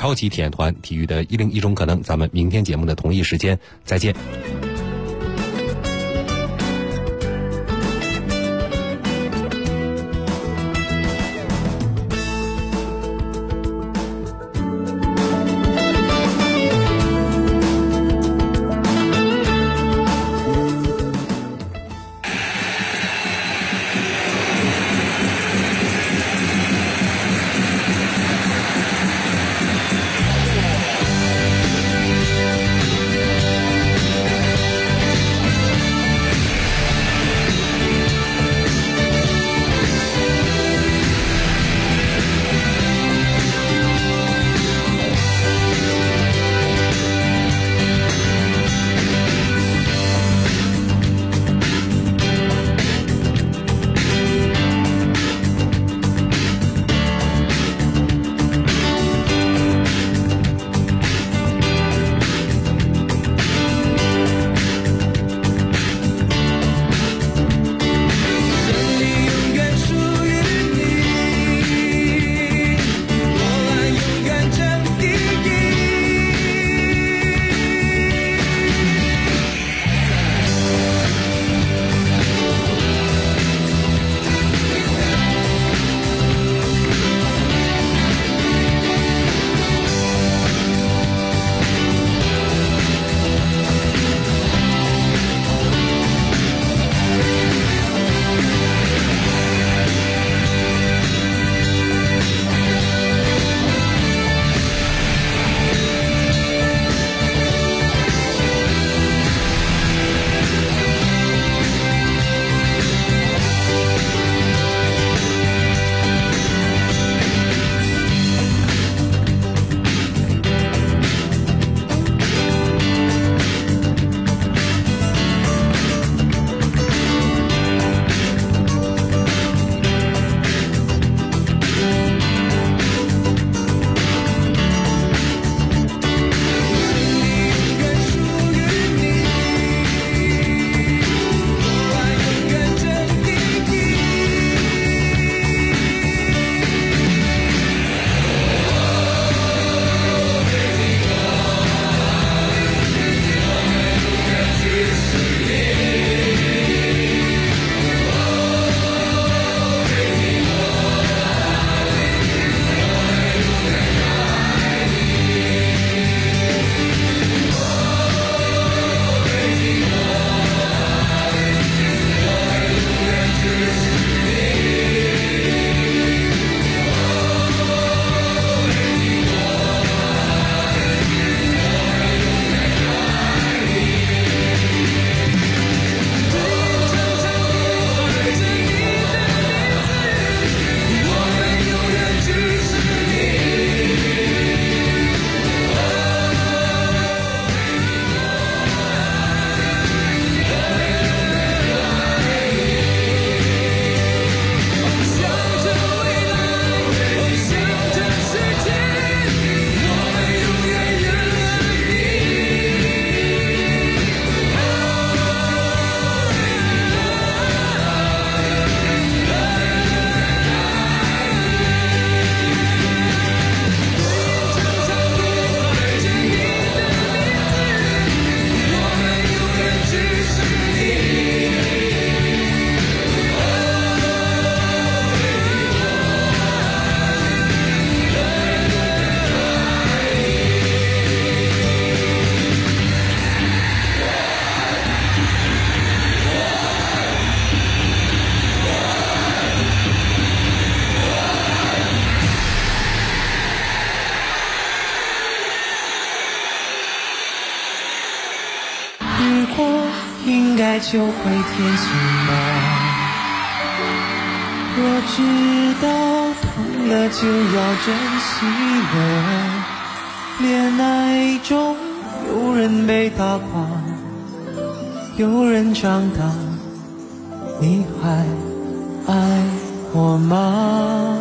超级体验团体育的101种可能，咱们明天节目的同一时间再见。 就会天晴吗？若知道痛了就要珍惜了。恋爱中有人被打垮，有人长大，你还爱我吗？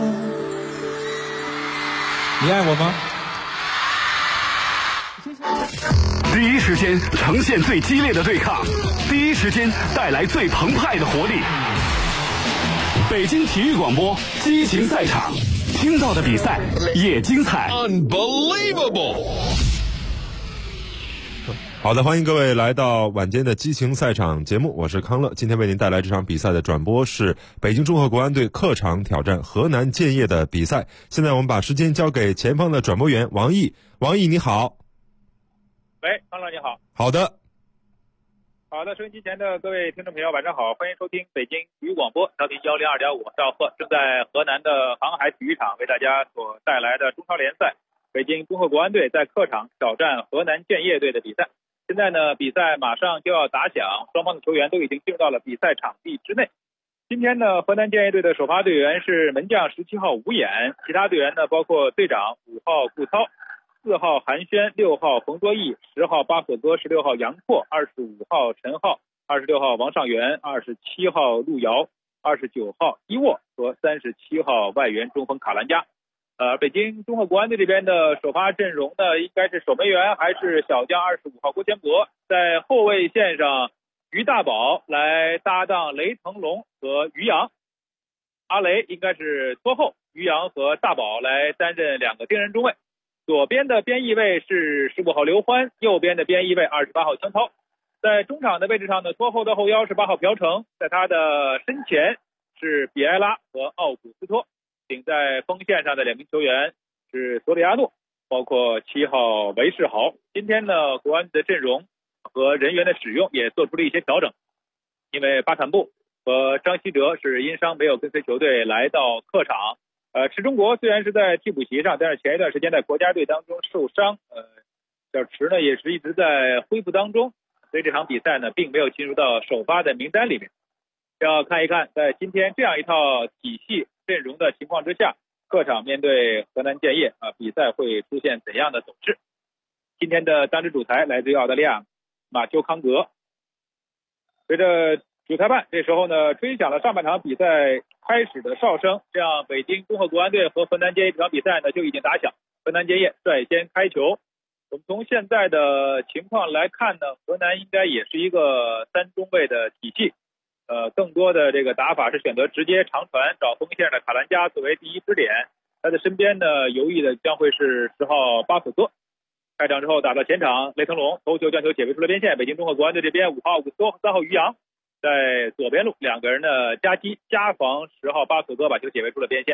你爱我吗？ 第一时间呈现最激烈的对抗，第一时间带来最澎湃的活力。北京体育广播激情赛场， 听到的比赛也精彩。 Unbelievable！ 好的，欢迎各位来到晚间的激情赛场节目，我是康乐。今天为您带来这场比赛的转播是北京中赫国安队客场挑战河南建业的比赛。现在我们把时间交给前方的转播员王毅。王毅你好。 喂，康乐你好。 好的。 好的，收音机前的各位听众朋友晚上好，欢迎收听北京体育广播，调频102.5兆赫，正在河南的航海体育场为大家所带来的中超联赛，北京中赫国安队在客场挑战河南建业队的比赛。现在呢，比赛马上就要打响，双方的球员都已经进入到了比赛场地之内。今天呢，河南建业队的首发队员是门将17号吴衍，其他队员呢包括队长5号顾操、4号韩轩、6号冯卓毅、10号巴索戈、16号杨拓、25号陈浩、26号王上元、27号陆遥、29号伊沃和37号外援中锋卡兰加。北京中赫国安队这边的首发阵容呢，应该是守门员还是小将25号郭全博，在后卫线上于大宝来搭档雷腾龙和于洋，阿雷应该是拖后，于洋和大宝来担任两个盯人中卫。左边的边翼位是15号刘欢，右边的边翼位28号姜涛。在中场的位置上呢，拖后的后腰是8号朴成，在他的身前是比埃拉和奥古斯托。顶在锋线上的两名球员是索里亚诺，包括7号韦世豪。今天呢，国安的阵容和人员的使用也做出了一些调整，因为巴坎布和张稀哲是因伤没有跟随球队来到客场。池中国虽然是在替补席上，但是前一段时间在国家队当中受伤，小池呢也是一直在恢复当中，所以这场比赛呢并没有进入到首发的名单里面。要看一看在今天这样一套体系阵容的情况之下，客场面对河南建业比赛会出现怎样的走势。今天的当值主裁来自于澳大利亚马修康格。随着主裁判这时候呢吹响了上半场比赛开始的哨声，这样北京中赫国安队和河南建业这场比赛呢就已经打响，河南建业率先开球。我们从现在的情况来看呢，河南应该也是一个3中卫的体系，更多的这个打法是选择直接长传找锋线的卡兰加作为第一支点，他的身边呢游弋的将会是10号巴索戈。开场之后打到前场，雷腾龙头球将球解围出了边线，北京中赫国安队这边5号古斯托和3号于洋在左边路两个人的夹击加防10号巴索戈把球解围出了边线。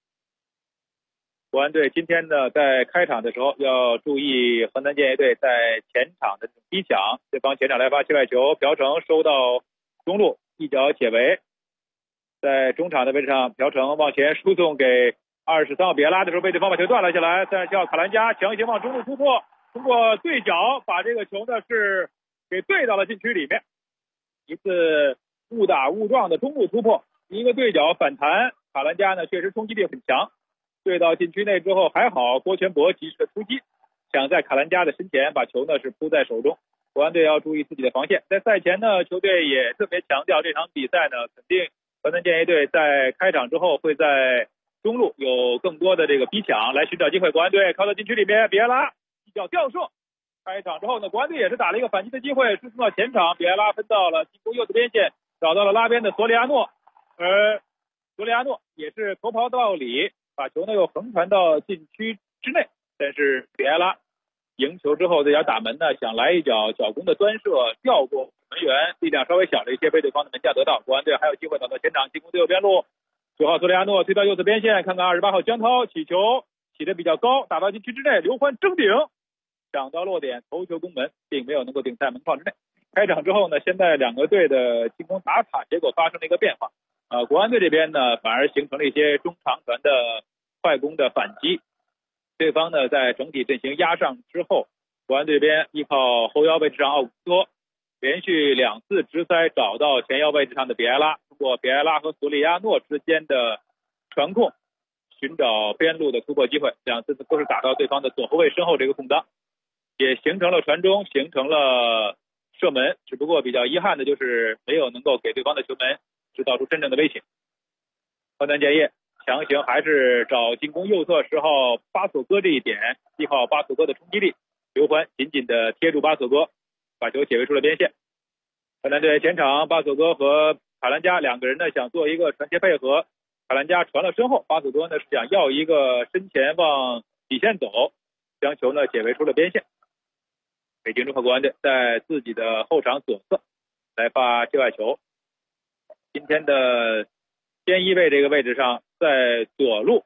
国安队今天呢在开场的时候要注意河南建业队在前场的逼抢，对方前场来发切外球，朴成收到中路一脚解围，在中场的位置上，朴成往前输送给23号比埃拉的时候被对方把球断了下来，32号卡兰加强行往中路突破，通过对角把这个球呢是给对到了禁区里面，一次误打误撞的中路突破，一个对角反弹，卡兰加呢确实冲击力很强，对到禁区内之后还好郭全博及时的出击，想在卡兰加的身前把球呢是扑在手中。国安队要注意自己的防线，在赛前呢球队也特别强调这场比赛呢肯定河南建业队在开场之后会在中路有更多的这个逼抢来寻找机会。国安队靠到禁区里面，比埃拉一脚吊射，开场之后呢国安队也是打了一个反击的机会，输送到前场，比埃拉分到了进攻右侧边线，找到了拉边的索里亚诺，而索里亚诺也是头刨到里，把球呢又横传到禁区之内，但是比埃拉赢球之后这脚打门呢想来一脚脚攻的端射，吊过门员，力量稍微小了一些，被对方的门将得到。国安队还有机会找到前场进攻的右边路，9号索里亚诺推到右侧边线，看看28号姜涛起球起得比较高，打到禁区之内，刘欢争顶抢到落点，头球攻门，并没有能够顶在门框之内。开场之后呢，现在两个队的进攻打法结果发生了一个变化，国安队这边呢反而形成了一些中长传的快攻的反击，对方呢在整体阵型压上之后，国安队这边依靠后腰位置上奥古斯托连续2次直塞找到前腰位置上的比埃拉，通过比埃拉和索里亚诺之间的传控寻找边路的突破机会，2次都是打到对方的左后卫身后这个空当，也形成了传中，形成了射门，只不过比较遗憾的就是没有能够给对方的球门制造出真正的威胁。河南建业强行还是找进攻右侧10号巴索戈这一点，1号巴索戈的冲击力，刘欢紧紧的贴住巴索戈，把球解围出了边线。河南队前场巴索戈和卡兰加两个人呢想做一个传切配合， 卡兰加传了身后，巴索戈呢是想要一个身前往底线走，将球呢解围出了边线。北京中赫国安队在自己的后场左侧来发界外球。今天的边翼位这个位置上，在左路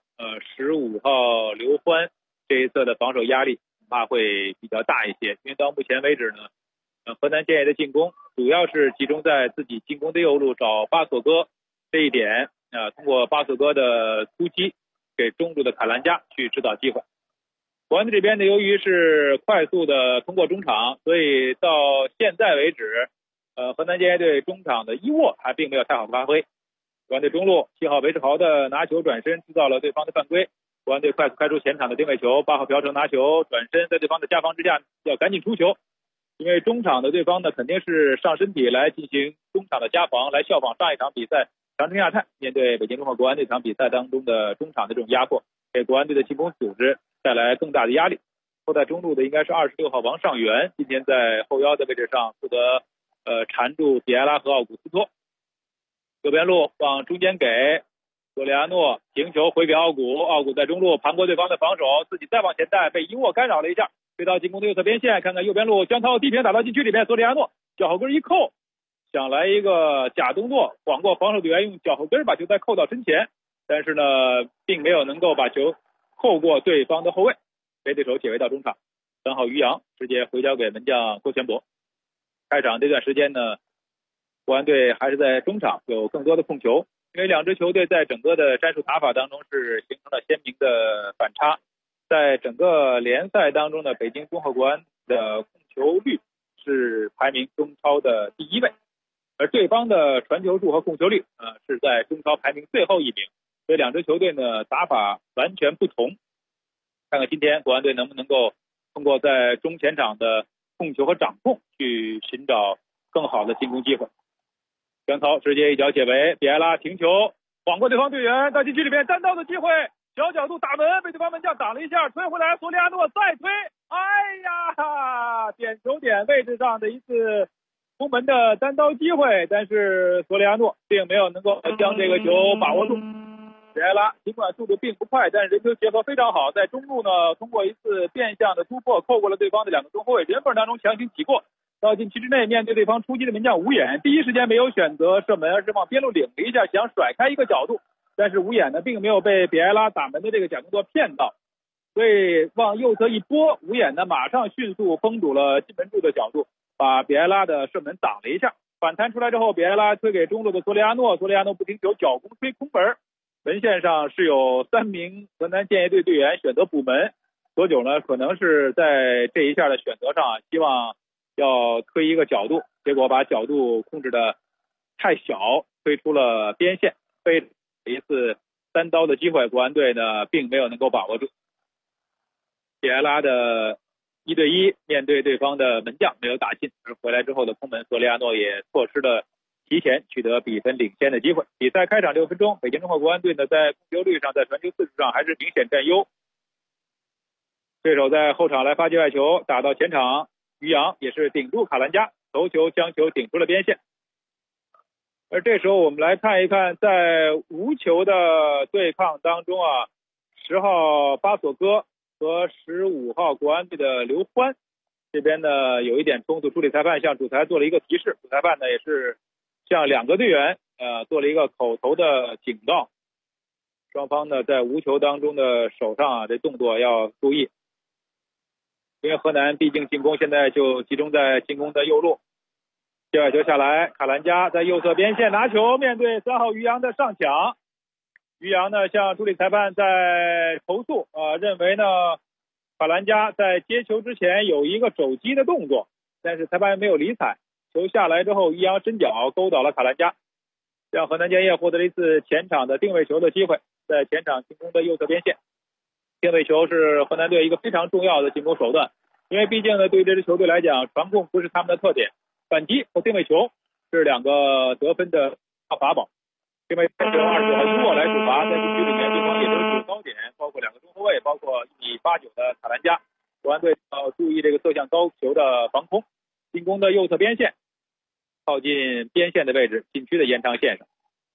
15号刘欢这一侧的防守压力恐怕会比较大一些，因为到目前为止呢，河南建业的进攻主要是集中在自己进攻的右路找巴索戈这一点，通过巴索戈的突击给中路的卡兰加去制造机会。国安队这边呢，由于是快速的通过中场，所以到现在为止，河南建业队中场的伊沃还并没有太好的发挥。国安队中路7号韦世豪的拿球转身制造了对方的犯规，国安队快速开出前场的定位球，8号朴成拿球转身，在对方的加防之下要赶紧出球，因为中场的对方呢肯定是上身体来进行中场的加防，来效仿上一场比赛长春亚泰面对北京中赫国安这场比赛当中的中场的这种压迫，给国安队的进攻组织带来更大的压力。后在中路的应该是26号王上元，今天在后腰的位置上负责缠住比埃拉和奥古斯托。右边路往中间给索里亚诺，停球回给奥古，奥古在中路盘过对方的防守，自己再往前带，被伊沃干扰了一下，追到进攻的右侧边线，看看右边路江涛低平打到禁区里面，索里亚诺脚后跟一扣，想来一个假动作，晃过防守队员，用脚后跟把球再扣到身前，但是呢并没有能够把球扣过对方的后卫，被对手解围到中场。3号于洋直接回交给门将郭全博。开场这段时间呢，国安队还是在中场有更多的控球，因为两支球队在整个的战术打法当中是形成了鲜明的反差。在整个联赛当中呢，北京中赫国安的控球率是排名中超的第1位，而对方的传球数和控球率是在中超排名最后1名，所以两支球队呢打法完全不同。看看今天国安队能不能够通过在中前场的控球和掌控去寻找更好的进攻机会。江涛直接一脚解围，比埃拉停球晃过对方队员到禁区里面，单刀的机会，小角度打门被对方门将挡了一下，推回来索里亚诺再推，哎呀，点球点位置上的一次攻门的单刀机会，但是索里亚诺并没有能够将这个球把握住。比埃拉尽管速度并不快，但是人球结合非常好，在中路呢通过一次变向的突破扣过了对方的2个中后卫，人缝当中强行挤过到禁区之内，面对对方出击的门将吴衍，第一时间没有选择射门，而是往边路领了一下，想甩开一个角度，但是吴衍呢并没有被比埃拉打门的这个假动作骗到，所以往右侧一拨，吴衍呢马上迅速封堵了进门柱的角度，把比埃拉的射门挡了一下。反弹出来之后，比埃拉推给中路的索里亚诺，索里亚诺不停球脚攻推空门，门线上是有3名河南建业队队员选择补门，索九呢可能是在这一下的选择上希望要推一个角度，结果把角度控制的太小，推出了边线，被一次单刀的机会，国安队呢并没有能够把握住。比埃拉的1对1面对对方的门将没有打进，而回来之后的空门，索里亚诺也错失了提前取得比分领先的机会。比赛开场6分钟，北京中赫国安队呢在控球率上，在传球次数上还是明显占优。对手在后场来发界外球，打到前场，于洋也是顶住卡兰加，头球将球顶出了边线。而这时候我们来看一看，在无球的对抗当中10号巴索戈和15号国安队的刘欢这边呢有一点冲突，助理裁判向主裁做了一个提示，主裁判呢也是向2个队员做了一个口头的警告，双方呢在无球当中的手上这动作要注意，因为河南毕竟进攻现在就集中在进攻的右路。界外球下来，卡兰加在右侧边线拿球，面对3号于洋的上抢，于洋呢向助理裁判在投诉认为呢卡兰加在接球之前有一个肘击的动作，但是裁判没有理睬，球下来之后于洋伸脚勾倒了卡兰加，让河南建业获得了一次前场的定位球的机会，在前场进攻的右侧边线。定位球是河南队一个非常重要的进攻手段，因为毕竟呢对于这支球队来讲，传控不是他们的特点，反击和定位球是2个得分的法宝。定位球29号伊沃来主罚，在禁区里面对方也都是高点，包括2个中后卫，包括1.89米的卡兰加。国安队要注意这个侧向高球的防空，进攻的右侧边线靠近边线的位置，禁区的延长线上。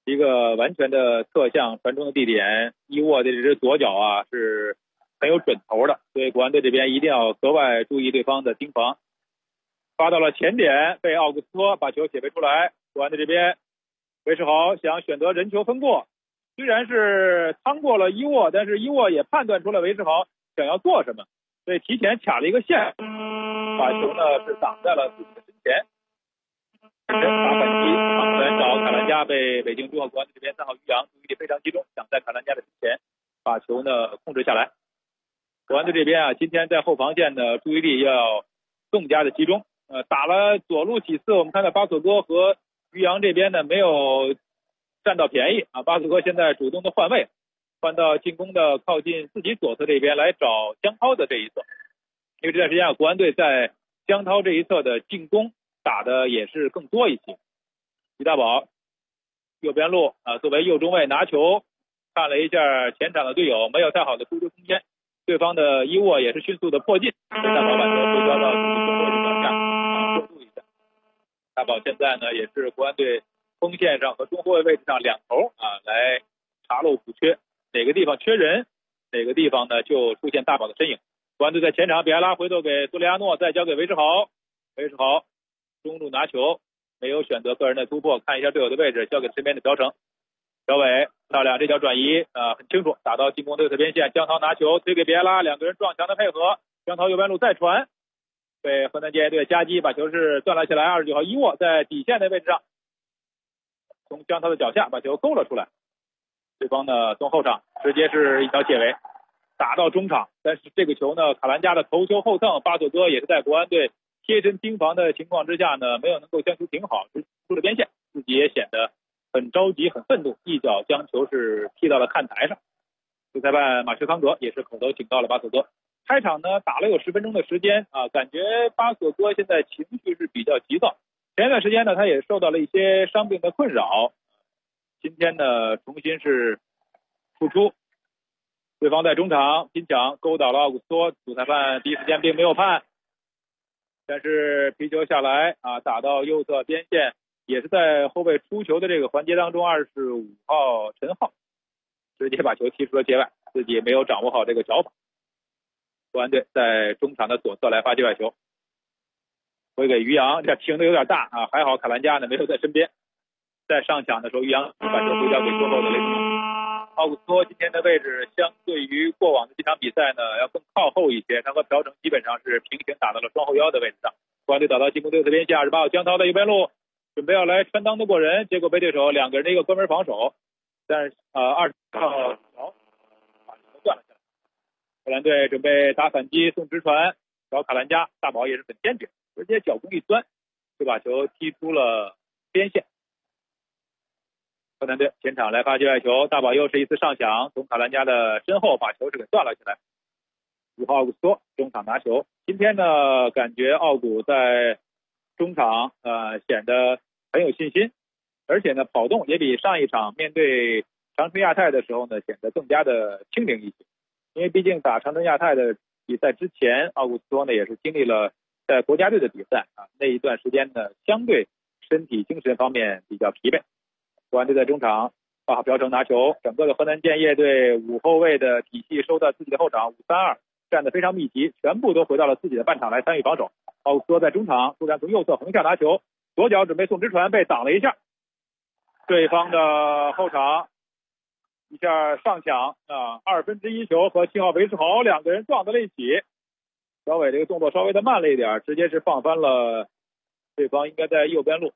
一个完全的侧向传中的地点，伊沃的这只左脚啊是很有准头的，所以国安队这边一定要格外注意对方的盯防。发到了前点，被奥古斯托把球解围出来。国安队这边，韦世豪想选择人球分过，虽然是趟过了伊沃，但是伊沃也判断出了韦世豪想要做什么，所以提前卡了一个线，把球呢是挡在了自己的身前。打反击，长传找卡兰加，被北京中赫国安队这边3号于洋注意力非常集中，想在卡兰加的身前把球呢控制下来。国安队这边啊，今天在后防线的注意力要更加的集中。打了左路几次，我们看到巴索戈和于洋这边呢没有占到便宜啊。巴索戈现在主动的换位，换到进攻的靠近自己左侧这边来找江涛的这一侧，因为这段时间啊，国安队在江涛这一侧的进攻打的也是更多一些。于大宝右边路啊，作为右中卫拿球，看了一下前场的队友，没有太好的突出空间，对方的伊沃也是迅速的破进，大宝把球回交到自己中卫的脚下。过渡一下，大宝现在呢也是国安队锋线上和中后卫位置上两头啊来查漏补缺，哪个地方缺人，哪个地方呢就出现大宝的身影。国安队在前场，比埃拉回头给苏利亚诺，再交给韦世豪，韦世豪中路拿球，没有选择个人的突破，看一下队友的位置，交给身边的朴成。小伟漂亮，这脚转移很清楚，打到进攻队侧边线，江涛拿球推给比埃拉，两个人撞墙的配合，江涛右边路再传，被河南建业队夹击，把球是断了下来。29号伊沃在底线的位置上，从江涛的脚下把球勾了出来，对方呢从后场直接是一条解围，打到中场，但是这个球呢卡兰加的头球后蹭，巴索戈也是在国安队贴身盯防的情况之下呢，没有能够将球停好，出了边线，自己也显得很着急很愤怒，一脚将球是踢到了看台上。主裁判马什康格也是口头警告了巴索戈。开场呢打了有10分钟的时间啊，感觉巴索戈现在情绪是比较急躁。前一段时间呢他也受到了一些伤病的困扰，今天呢重新是复出，对方在中场拼抢勾倒了奥古斯托，主裁判第一时间并没有判，但是皮球下来啊，打到右侧边线，也是在后卫出球的这个环节当中，25号陈浩直接把球踢出了界外，自己没有掌握好这个脚法。国安队在中场的左侧来发界外球，回给于洋，这停的有点大啊，还好卡兰加呢没有在身边。在上抢的时候，于洋把球回交给中后的雷霆。奥古斯托今天的位置相对于过往的这场比赛呢要更靠后一些，他和朴成基本上是平行打到了双后腰的位置上。国安队打到进攻队侧边线，28号江涛的右边路准备要来穿裆的过人，结果被对手两个人的一个关门防守，但是20号把球断了下来。荷兰队准备打反击送直传找卡兰加，大宝也是很坚决，直接脚弓一钻就把球踢出了边线。荷兰队前场来发界外球，大宝又是一次上抢，从卡兰加的身后把球是给断了起来。5号奥古斯托中场拿球，今天呢感觉奥古在中场显得很有信心，而且呢跑动也比上一场面对长春亚泰的时候呢显得更加的轻灵一些。因为毕竟打长春亚泰的比赛之前，奥古斯托呢也是经历了在国家队的比赛啊，那一段时间呢相对身体精神方面比较疲惫。国安队在中场8号朴成拿球，整个的河南建业队5后卫的体系收到自己的后场5-3-2，站得非常密集，全部都回到了自己的半场来参与防守。奥古斯托在中场突然从右侧横向拿球，左脚准备送直传，被挡了一下，对方的后场一下上抢啊，1/2球和7号韦世豪两个人撞在了一起，小伟这个动作稍微的慢了一点，直接是放翻了对方应该在右边路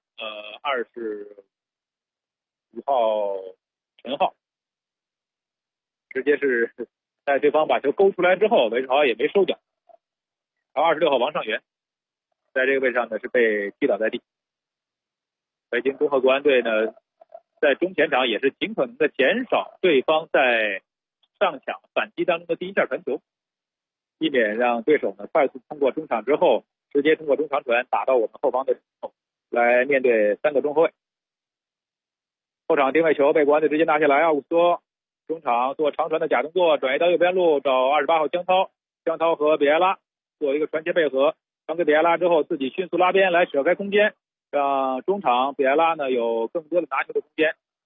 25号陈浩，直接是在对方把球勾出来之后，韦世豪也没收脚，然后26号王上元在这个位置上呢是被踢倒在地。北京综合国安队呢在中前场也是尽可能的减少对方在上抢反击当中的第一下传球，避免让对手呢快速通过中场之后直接通过中长传打到我们后方的来面对3个中后卫。后场定位球被国安队直接拿下来，奥古斯托中场做长传的假动作，转移到右边路找28号江涛，江涛和比埃拉做一个传切配合，传给比埃拉之后自己迅速拉边来扯开空间，让中场比埃拉呢有更多的拿球的空间，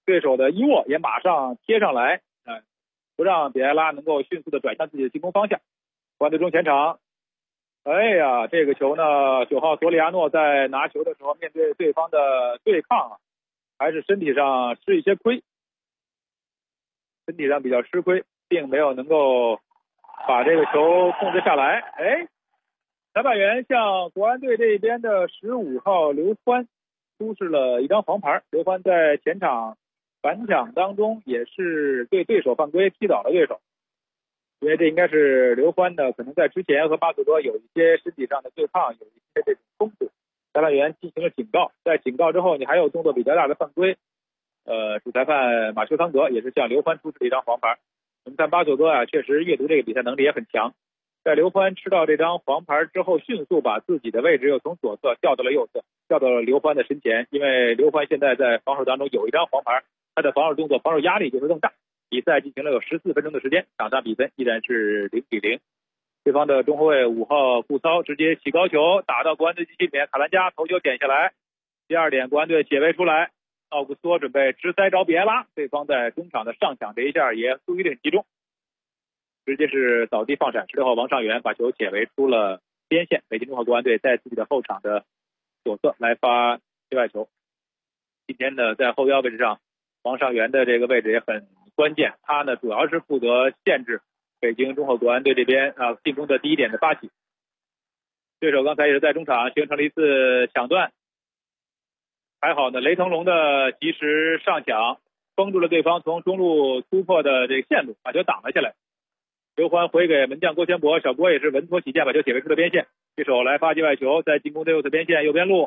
对手的伊沃也马上贴上来，不让比埃拉能够迅速的转向自己的进攻方向。国安队中前场，哎呀，这个球呢，9号索里亚诺在拿球的时候，面对对方的对抗还是身体上吃一些亏，身体上比较吃亏，并没有能够把这个球控制下来。裁判员向国安队这边的15号刘欢出示了一张黄牌。刘欢在前场反抢当中也是对对手犯规，踢倒了对手。因为这应该是刘欢呢，可能在之前和巴索多有一些身体上的对抗，有一些这种冲突，裁判员进行了警告。在警告之后，你还有动作比较大的犯规，主裁判马修汤格也是向刘欢出示了一张黄牌。我们看巴索多确实阅读这个比赛能力也很强。在刘欢吃到这张黄牌之后，迅速把自己的位置又从左侧调到了右侧，调到了刘欢的身前。因为刘欢现在在防守当中有一张黄牌，他的防守动作、防守压力就是更大。比赛进行了有14分钟的时间，场上比分依然是0-0。对方的中后卫5号顾操直接起高球打到国安队禁区里面，卡兰加头球点下来。第二点，国安队解围出来，奥古斯托准备直塞着比埃拉，对方在中场的上抢这一下也注意力很集中，直接是倒地放闪，16号王上元把球解围出了边线。北京中赫国安队在自己的后场的左侧来发界外球。今天呢，在后腰位置上，王上元的这个位置也很关键，他呢主要是负责限制北京中赫国安队这边进攻的第一点的发起。对手刚才也是在中场形成了一次抢断，还好呢，雷腾龙的及时上抢封住了对方从中路突破的这个线路，把球挡了下来。刘欢回给门将郭全博，小郭也是稳妥起见把球解围出了边线。对手来发界外球，在进攻的右侧边线右边路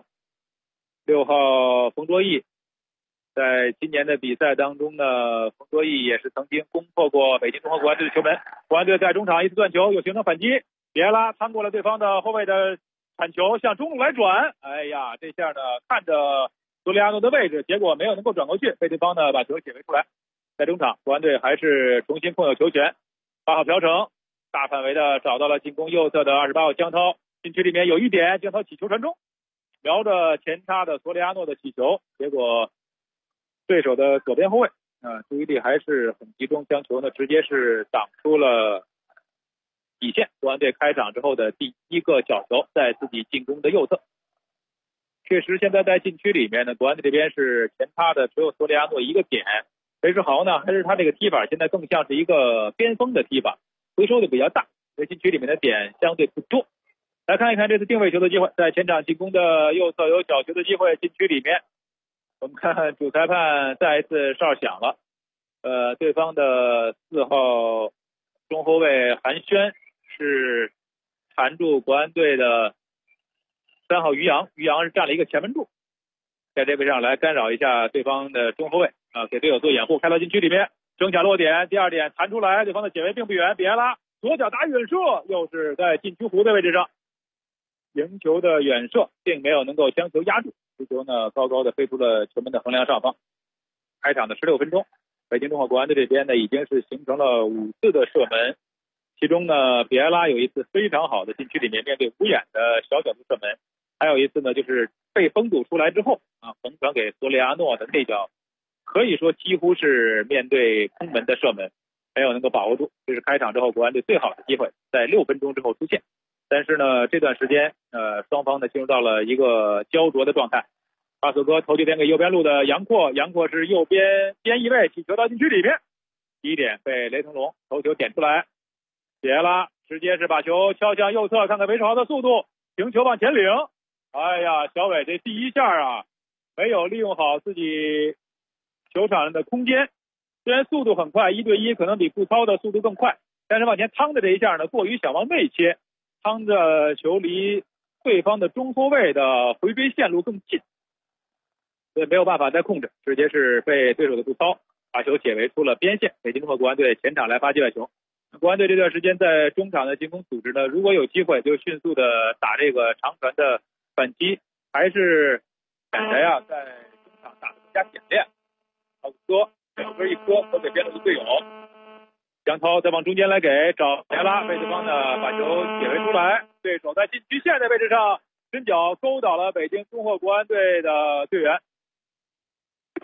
，6号冯卓毅。在今年的比赛当中呢，冯卓毅也是曾经攻破过北京中赫国安队的球门。国安队在中场一次断球，又形成反击，比埃拉趟过了对方的后卫的铲球，向中路来转。哎呀，这下呢看着索里亚诺的位置，结果没有能够转过去，被对方呢把球解围出来。在中场，国安队还是重新控有球权。8号朴成大范围的找到了进攻右侧的28号江涛，禁区里面有一点，江涛起球传中，瞄着前插的索里亚诺的起球，结果对手的左边后卫注意力还是很集中，将球呢直接是挡出了底线。国安队开场之后的第一个角球在自己进攻的右侧。确实现在在禁区里面呢，国安队这边是前插的只有索里亚诺一个点，裴世豪呢还是他这个踢法现在更像是一个边锋的踢法，回收的比较大，在禁区里面的点相对不多。来看一看这次定位球的机会，在前场进攻的右侧有角球的机会，禁区里面我们看主裁判再一次哨响了，对方的4号中后卫韩轩是缠住国安队的3号于洋，于洋是占了一个前门柱，在这位上来干扰一下对方的中后卫给队友做掩护，开到禁区里面，正下落点，第二点弹出来，对方的解围并不远，比埃拉左脚打远射，又是在禁区弧的位置上，赢球的远射并没有能够将球压住，这球呢高高的飞出了球门的横梁上方。开场的16分钟，北京中赫国安队这边呢已经是形成了5次的射门，其中呢比埃拉有一次非常好的禁区里面面对无眼的小角度射门，还有一次呢就是被封堵出来之后横传给索里亚诺的内角，可以说几乎是面对空门的射门，没有能够把握住，这是开场之后国安队最好的机会，在6分钟之后出现。但是呢这段时间双方呢进入到了一个焦灼的状态。巴索哥头球点给右边路的杨阔，杨阔是右边边翼位起球到禁区里面，第一点被雷腾龙头球点出来，比埃拉直接是把球敲向右侧，看看韦世豪的速度，停球往前领。哎呀，小伟这第一下没有利用好自己球场上的空间，虽然速度很快，1对1可能比顾操的速度更快，但是往前趟的这一下呢过于想往内切，趟着球离对方的中后卫的回追线路更近，所以没有办法再控制，直接是被对手的顾操把球解围出了边线。北京中赫国安队前场来发界外球，国安队这段时间在中场的进攻组织呢，如果有机会就迅速的打这个长传的反击，还是感觉在中场打得更加简练。奥古斯托两分一磕和给边路的队友，杨涛再往中间来给找比埃拉，被对方呢把球解围出来，对手在禁区线的位置上伸脚勾倒了北京中赫国安队的队员。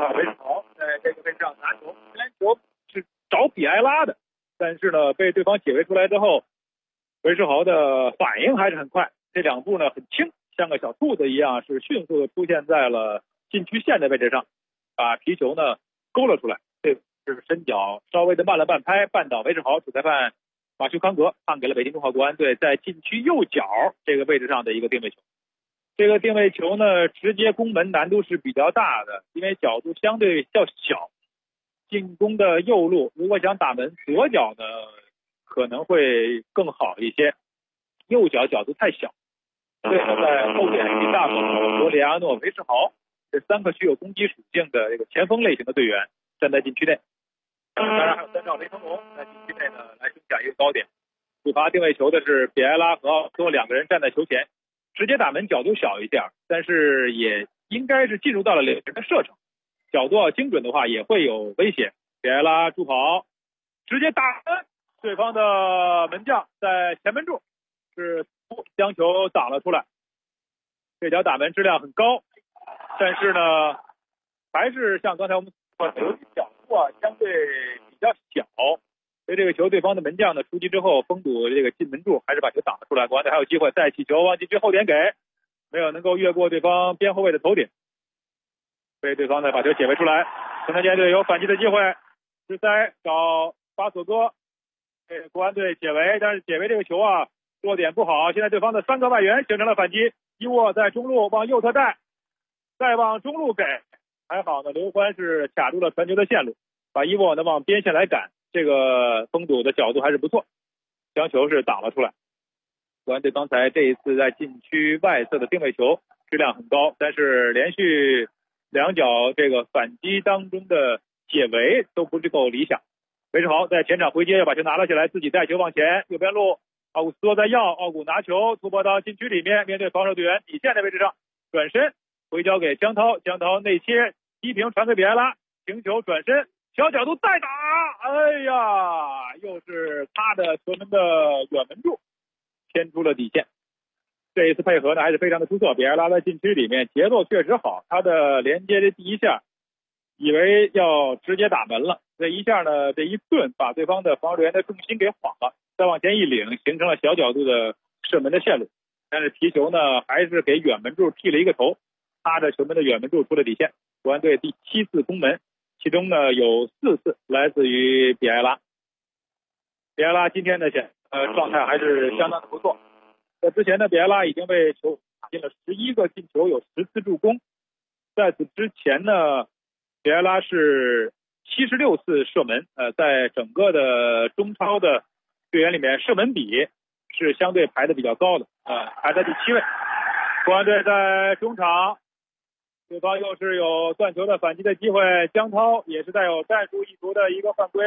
韦世豪在这个位置上拿球，原来球是找比埃拉的，但是呢被对方解围出来之后，韦世豪的反应还是很快，这两步呢很轻，像个小兔子一样，是迅速的出现在了禁区线的位置上，把皮球呢勾了出来。这是身脚稍微的慢了半拍，绊倒韦世豪，主裁判马修康格判给了北京中华国安队在禁区右角这个位置上的一个定位球。这个定位球呢，直接攻门难度是比较大的，因为角度相对较小。进攻的右路，如果想打门，左脚呢可能会更好一些，右脚角度太小。所以呢，在后点以大手罗里亚诺、韦世豪这三个具有攻击属性的这个前锋类型的队员站在禁区内。当然还有三兆雷腾龙在禁区内呢来争抢一个高点。主罚定位球的是比埃拉和奥科两个人站在球前，直接打门角度小一点，但是也应该是进入到了两人的射程，角度要精准的话也会有威胁。比埃拉助跑，直接打门，对方的门将在前门柱是将球挡了出来。这脚打门质量很高，但是呢，还是像刚才我们说的，由于角度相对比较小，所以这个球对方的门将呢出击之后封堵这个进门柱，还是把球挡了出来。国安队还有机会再起球往禁区后点给，没有能够越过对方边后卫的头顶，被对方呢把球解围出来。河南建队有反击的机会，直塞找巴索戈，给国安队解围，但是解围这个球落点不好，现在对方的三个外援形成了反击。伊沃在中路往右侧带，再往中路给，还好呢，刘欢是卡住了传球的线路，把伊沃呢往边线来赶，这个封堵的角度还是不错，将球是挡了出来。国安队刚才这一次在禁区外侧的定位球质量很高，但是连续两脚这个反击当中的解围都不是够理想。韦世豪在前场回接，要把球拿了下来，自己带球往前，右边路奥古斯托在要，奥古拿球突破到禁区里面，面对防守队员底线的位置上，转身回交给江涛，江涛内切低平传给比埃拉，停球转身小角度再打，哎呀，又是他的球门的远门柱偏出了底线。这一次配合呢还是非常的出色，比埃拉在禁区里面节奏确实好，他的连接的第一下以为要直接打门了，这一下呢这一顿把对方的防守队员的重心给晃了，再往前一领，形成了小角度的射门的线路，但是皮球呢还是给远门柱剃了一个头，他的球门的远门柱出了底线。国安队第7次攻门，其中呢有4次来自于比埃拉。比埃拉今天的状态还是相当的不错，在之前的比埃拉已经为球打进了11个进球，有10次助攻。在此之前呢，比埃拉是76次射门，在整个的中超的队员里面射门比是相对排的比较高的，排在第7位。国安队在中场，对方又是有断球的反击的机会，江涛也是带有战术意图的一个犯规，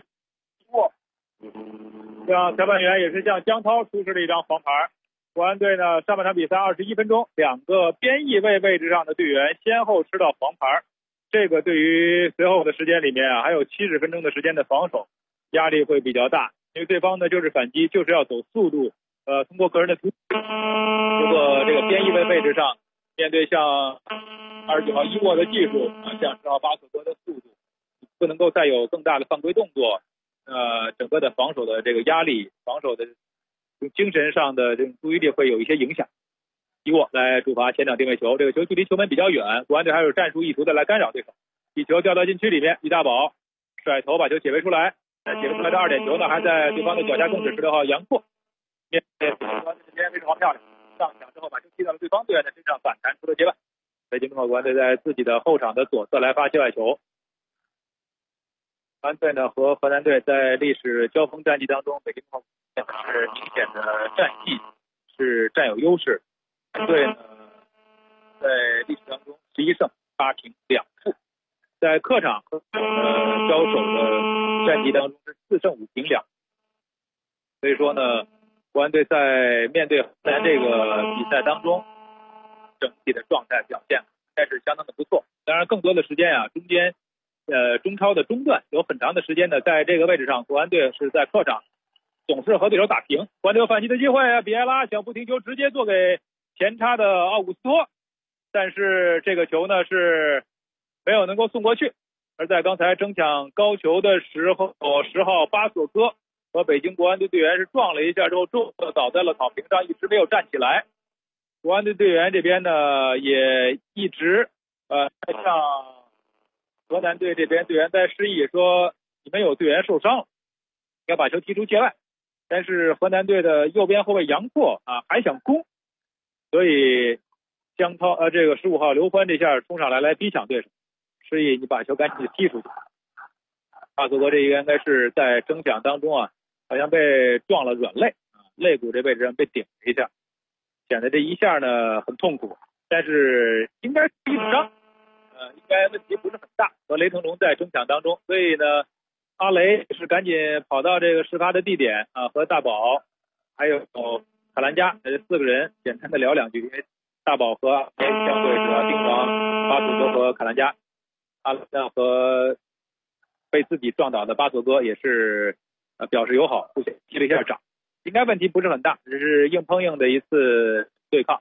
像裁判员也是向江涛出示了一张黄牌。国安队呢上半场比赛21分钟，2个边翼位位置上的队员先后吃到黄牌，这个对于随后的时间里面还有70分钟的时间的防守压力会比较大，因为对方呢就是反击，就是要走速度，通过个人的突破。如果这个边翼位位置上面对像29号伊沃的技术，像10号巴索戈的速度，不能够再有更大的犯规动作，整个的防守的这个压力，防守的精神上的这种注意力会有一些影响。伊沃来主罚前场定位球，这个球距离球门比较远，国安队还有战术意图的来干扰对手，地球掉到禁区里面，于大宝甩头把球解围出来，解围出来的2点球呢还在对方的脚下控制，16号杨拓面对国安队这边非常漂亮，上抢之后把球踢到了对方队员的身上，反弹出了界外。北京中华国安队在自己的后场的左侧来发界外球。国安队呢和河南队在历史交锋战绩当中，北京中华国安是明显的战绩是占有优势。国安队呢在历史当中11胜8平2负，在客场和交手的战绩当中是4胜5平2。所以说呢，国安队在面对河南这个比赛当中，整体的状态表现还是相当的不错。当然更多的时间中间中超的中段有很长的时间呢，在这个位置上国安队是在客场总是和对手打平。国安队有反击的机会，比埃拉小步停球直接做给前插的奥古斯托，但是这个球呢是没有能够送过去， 而在刚才争抢高球的时候，10号巴索科和北京国安队队员是撞了一下之后，重的倒在了草坪上，一直没有站起来。国安队队员这边呢，也一直向河南队这边队员在示意说，你们有队员受伤了，要把球踢出界外。但是河南队的右边后卫杨拓还想攻，所以江涛这个15号刘欢这下冲上来逼抢对手，示意你把球赶紧踢出去。巴索科这个应该是在争抢当中好像被撞了软肋肋骨这位置上被顶了一下，显得这一下呢很痛苦，但是应该是硬伤，应该问题不是很大。和雷腾龙在争抢当中，所以呢阿雷是赶紧跑到这个事发的地点和大宝还有卡兰加这4个人简单的聊2句，因为大宝和阿雷将会主要盯防巴索科和卡兰加。阿雷和被自己撞倒的巴索科也是表示友好，互相击了一下掌，应该问题不是很大，只是硬碰硬的一次对抗，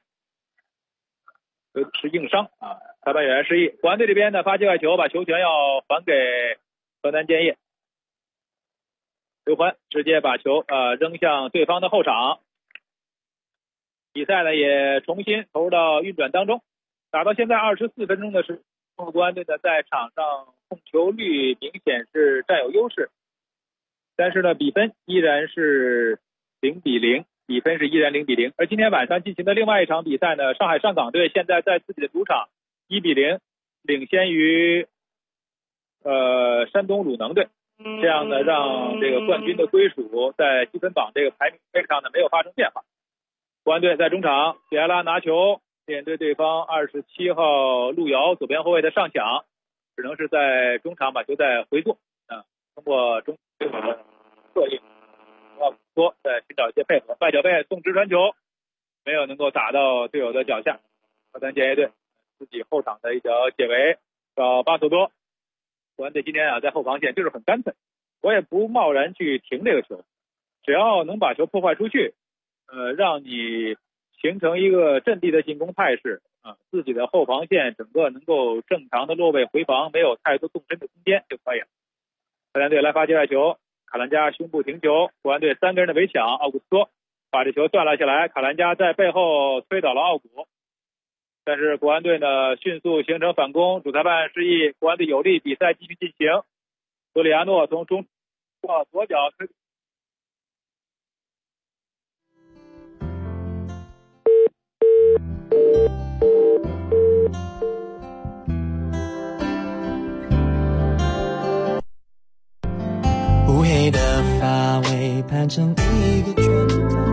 是硬伤裁判员示意国安队这边呢发界外球，把球权要还给河南建业。刘欢直接把球扔向对方的后场，比赛呢也重新投入到运转当中。打到现在24分钟的时候，国安队呢在场上控球率明显是占有优势，但是呢比分依然是0-0，比分是依然0-0。而今天晚上进行的另外一场比赛呢，上海上港队现在在自己的主场1-0领先于山东鲁能队，这样呢让这个冠军的归属在积分榜这个排名位上呢没有发生变化。国安队在中场，比埃拉拿球面对对方27号路遥左边后卫的上抢，只能是在中场把球再回做通过中对手的策应多再寻找一些配合，外脚背送直传球没有能够打到队友的脚下。河南建业队自己后场的一脚解围找巴索多，国安队今天在后防线就是很干脆，我也不贸然去停这个球，只要能把球破坏出去让你形成一个阵地的进攻态势自己的后防线整个能够正常的落位回防，没有太多纵深的空间就可以了。河南队来发界外球，卡兰加胸部停球，国安队3个人的围抢，奥古斯托把这球断了下来，卡兰加在背后推倒了奥古，但是国安队呢迅速形成反攻，主裁判示意国安队有利，比赛继续进行。索里亚诺从中左脚推乌黑的发尾盘成一个圈套。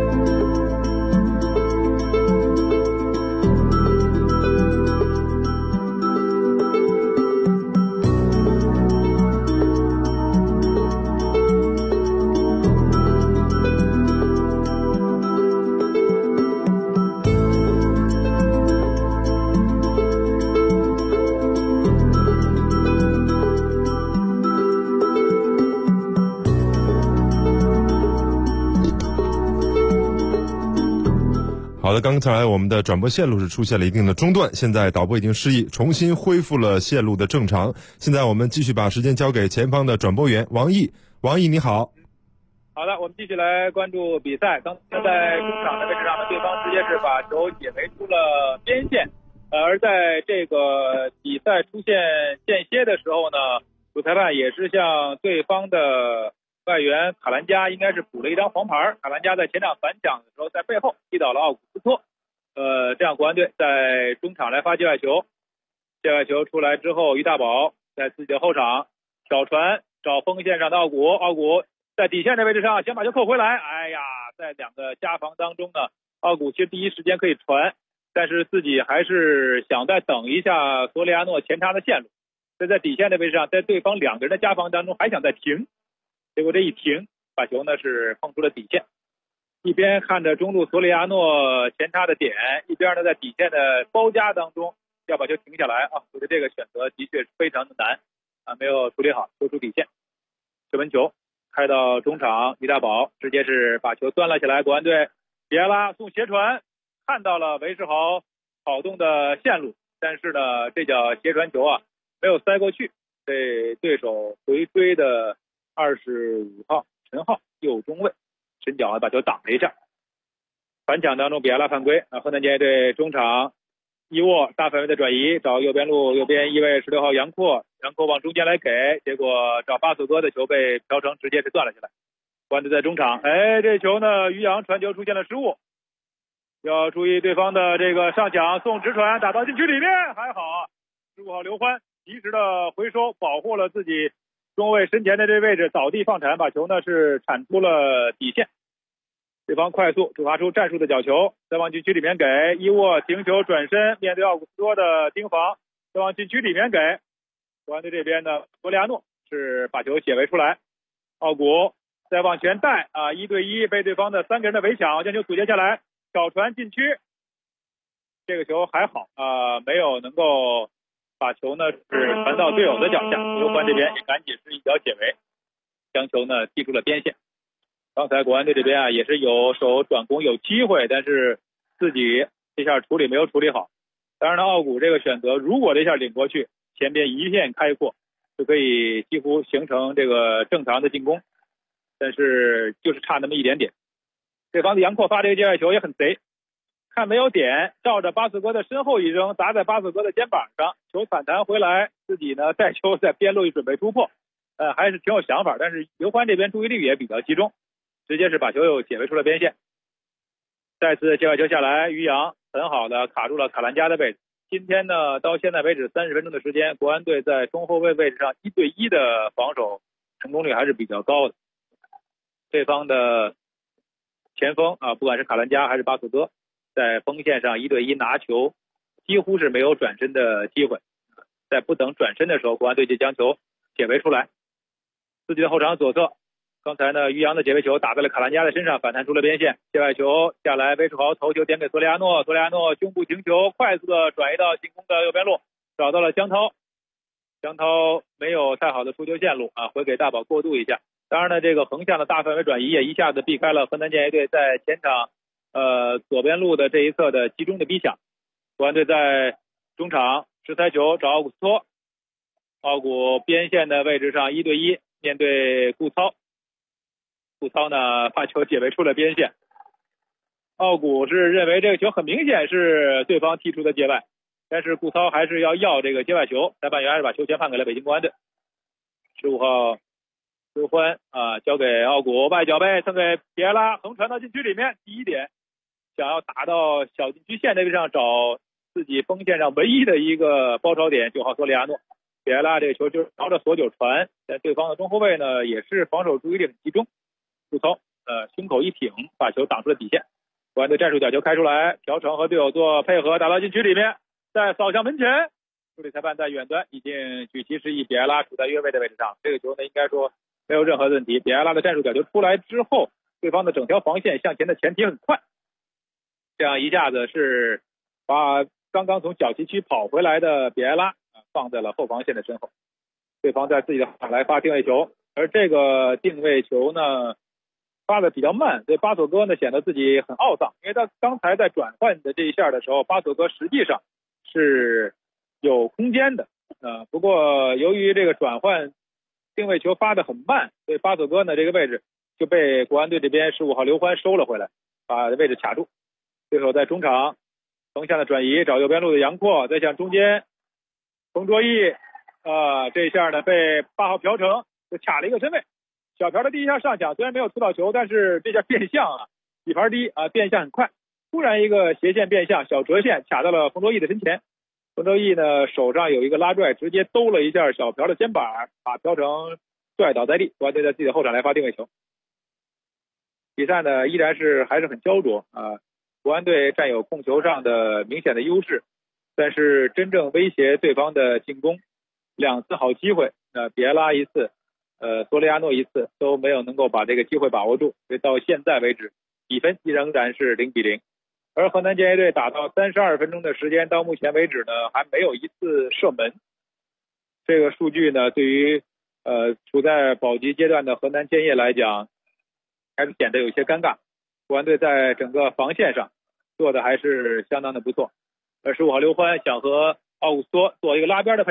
好的，刚才我们的转播线路是出现了一定的中断，现在导播已经示意重新恢复了线路的正常。现在我们继续把时间交给前方的转播员王毅。王毅你好。 好的，我们继续来关注比赛。刚才在中场的位置上呢，对方直接是把球解围出了边线，而在这个比赛出现间歇的时候呢，主裁判也是向对方的外援卡兰加应该是补了一张黄牌。卡兰加在前场反抢的时候在背后踢倒了奥古斯托，这样国安队在中场来发界外球，界外球出来之后，于大宝在自己的后场挑传找锋线上的奥古在底线的位置上想把球扣回来，在2个夹防当中呢，奥古其实第一时间可以传，但是自己还是想再等一下索里亚诺前插的线路，所以在底线的位置上，在对方2个人的夹防当中还想再停，结果这一停把球呢是碰出了底线，一边看着中路索里亚诺前插的点，一边呢在底线的包夹当中要把球停下来我觉得这个选择的确是非常的难没有处理好，球出底线。射门球开到中场，于大宝直接是把球端了起来，国安队比埃拉送斜传，看到了韦世豪跑动的线路，但是呢这脚斜传球没有塞过去， 被对手回追的25号陈浩右中卫伸脚把球挡了一下。反抢当中比亚拉犯规河南建业队中场伊沃大范围的转移，找右边路，右边翼位16号杨阔往中间来给，结果找巴索戈的球被朴成直接是断了下来。关队在中场，这球呢于洋传球出现了失误，要注意对方的这个上抢送直传打到禁区里面，还好15号刘欢及时的回收，保护了自己中卫身前的这位置，倒地放铲，把球呢是铲出了底线。对方快速主罚出战术的角球，再往禁区里面给伊沃停球转身，面对奥古斯托的盯防，再往禁区里面给国安队这边呢，索里亚诺是把球解围出来，奥古再往前带1对1被对方的3个人的围抢，将球阻截下来，小传禁区，这个球还好没有能够把球呢是传到队友的脚下，刘欢这边也赶紧是一脚解围，将球呢踢出了边线。刚才国安队这边也是有手转攻有机会，但是自己这下处理没有处理好。当然呢，奥古这个选择，如果这下领过去，前边一片开阔，就可以几乎形成这个正常的进攻，但是就是差那么一点点。对方的杨阔发这个界外球也很贼，看没有点，照着巴斯戈的身后一扔，砸在巴斯戈的肩膀上，球反弹回来，自己呢带球在边路准备突破，还是挺有想法，但是刘欢这边注意力也比较集中，直接是把球又解围出了边线。再次界外球下来，于洋很好的卡住了卡兰加的位置。今天呢，到现在为止30分钟的时间，国安队在中后卫位置上1对1的防守成功率还是比较高的。对方的前锋不管是卡兰加还是巴索戈，在锋线上1对1拿球，几乎是没有转身的机会。在不等转身的时候，国安队就将球解围出来。自己的后场左侧，刚才呢于洋的解围球打在了卡兰加的身上，反弹出了边线，界外球下来，威世豪头球点给索里亚诺，索里亚诺胸部停球，快速的转移到进攻的右边路，找到了江涛没有太好的出球线路回给大宝过渡一下。当然呢，这个横向的大范围转移也一下子避开了河南建业队在前场左边路的这一侧的集中的逼抢。国安队在中场直塞球找奥古斯托，奥古边线的位置上1对1面对顾操呢把球解围出了边线。奥古是认为这个球很明显是对方踢出的界外，但是顾操还是要这个界外球，裁判员还是把球权判给了北京国安队。15号刘欢交给奥古，外脚背蹭给皮埃拉，横传到禁区里面，第一点想要打到小禁区线那边上，找自己锋线上唯一的一个包抄点9号索里亚诺。皮埃拉这个球就是朝着左脚传，但对方的中后卫呢也是防守注意力很集中，顾操胸口一挺，把球挡出了底线。国安队战术角球开出来，朴成和队友做配合，打到禁区里面，再扫向门前，助理裁判在远端已经举旗示意比埃拉处在越位的位置上。这个球呢应该说没有任何问题。比埃拉的战术角球出来之后，对方的整条防线向前的前提很快，这样一下子是把刚刚从小旗区跑回来的比埃拉放在了后防线的身后。对方在自己的场来发定位球，而这个定位球呢发的比较慢，所以巴索戈呢显得自己很懊丧，因为他刚才在转换的这一下的时候，巴索戈实际上是有空间的不过由于这个转换定位球发的很慢，所以巴索戈呢这个位置就被国安队这边15号刘欢收了回来，把位置卡住。对手在中场横向的转移，找右边路的杨阔，再向中间冯卓毅这一下呢被8号朴成就卡了一个身位。小朴的第一下上抢虽然没有突到球，但是这下变向底盘低变向很快，突然一个斜线变向小折线卡到了冯卓毅的身前。冯卓毅呢手上有一个拉拽，直接兜了一下小朴的肩膀，把朴成拽倒在地。国安队在自己的后场来发定位球。比赛呢依然是还是很焦灼国安队占有控球上的明显的优势，但是真正威胁对方的进攻2次好机会比埃拉1次索里亚诺1次都没有能够把这个机会把握住，所以到现在为止比分仍然是0-0。而河南建业队打到32分钟的时间，到目前为止呢还没有1次射门。这个数据呢对于处在保级阶段的河南建业来讲还是显得有些尴尬。国安队在整个防线上做的还是相当的不错，而15号刘欢想和奥古斯托做一个拉边的配合，